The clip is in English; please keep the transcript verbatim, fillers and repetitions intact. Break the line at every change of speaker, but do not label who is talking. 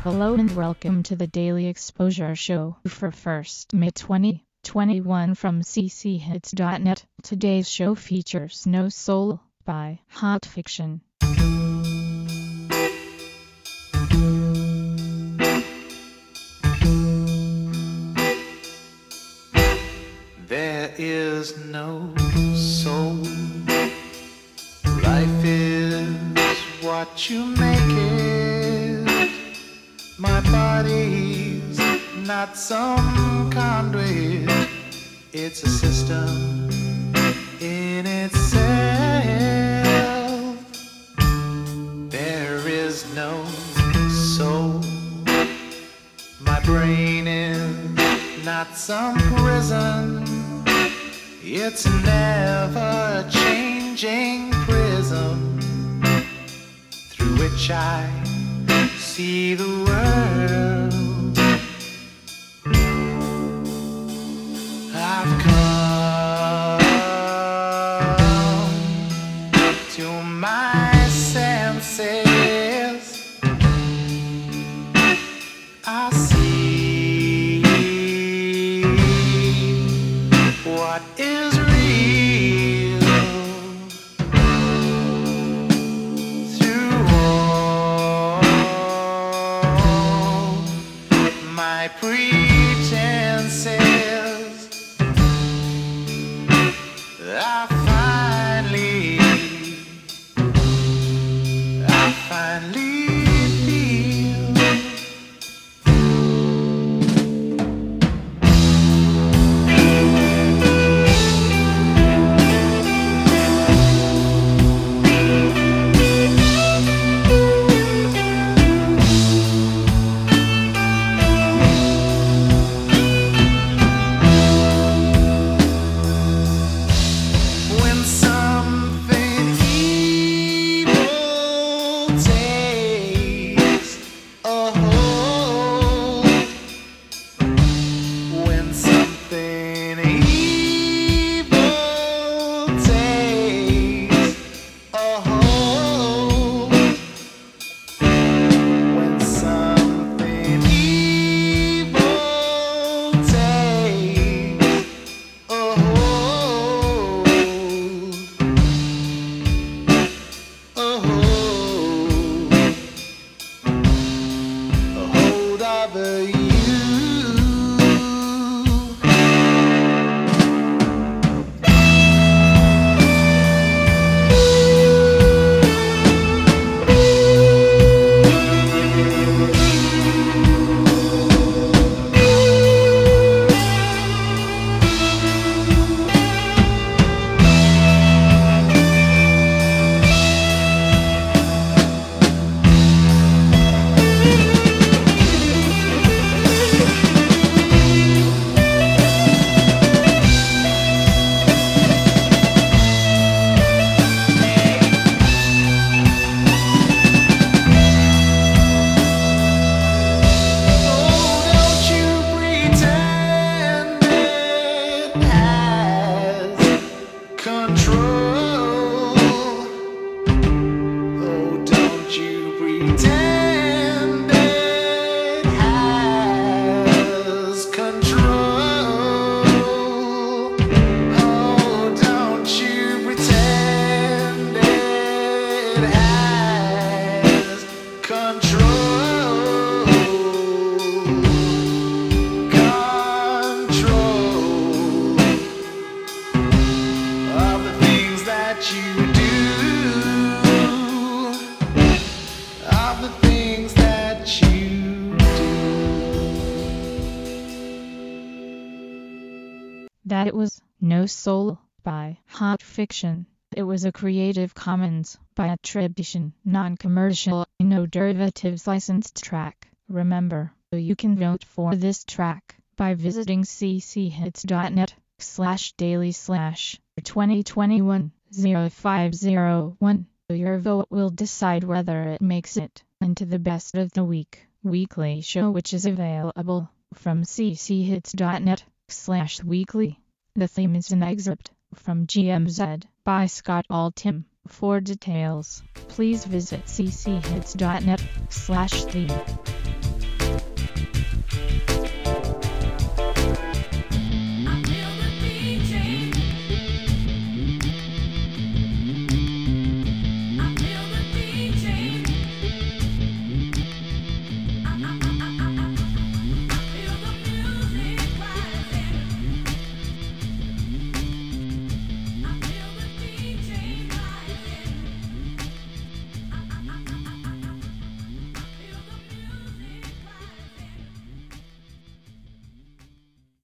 Hello and welcome to the Daily Exposure Show for first May twenty twenty-one from c c hits dot net. Today's show features No Soul by Hot Fiction.
There is no soul. Life is what you make it. My body's not some conduit. It's a system in itself. There is no soul. My brain is not some prison. It's a never-changing prism through which I see the world. I've come to my senses. I see what is real through all my pretenses. I finally, I finally
That it was No Soul by Hot Fiction. It was a Creative Commons by attribution, non-commercial, no derivatives licensed track. Remember, you can vote for this track by visiting c c hits dot net slash daily slash twenty twenty-one oh five oh one. Your vote will decide whether it makes it into the best of the week weekly show, which is available from c c hits dot net slash weekly. The theme is an excerpt from G M Z by Scott Altham. For details, please visit c c hits dot net slash theme.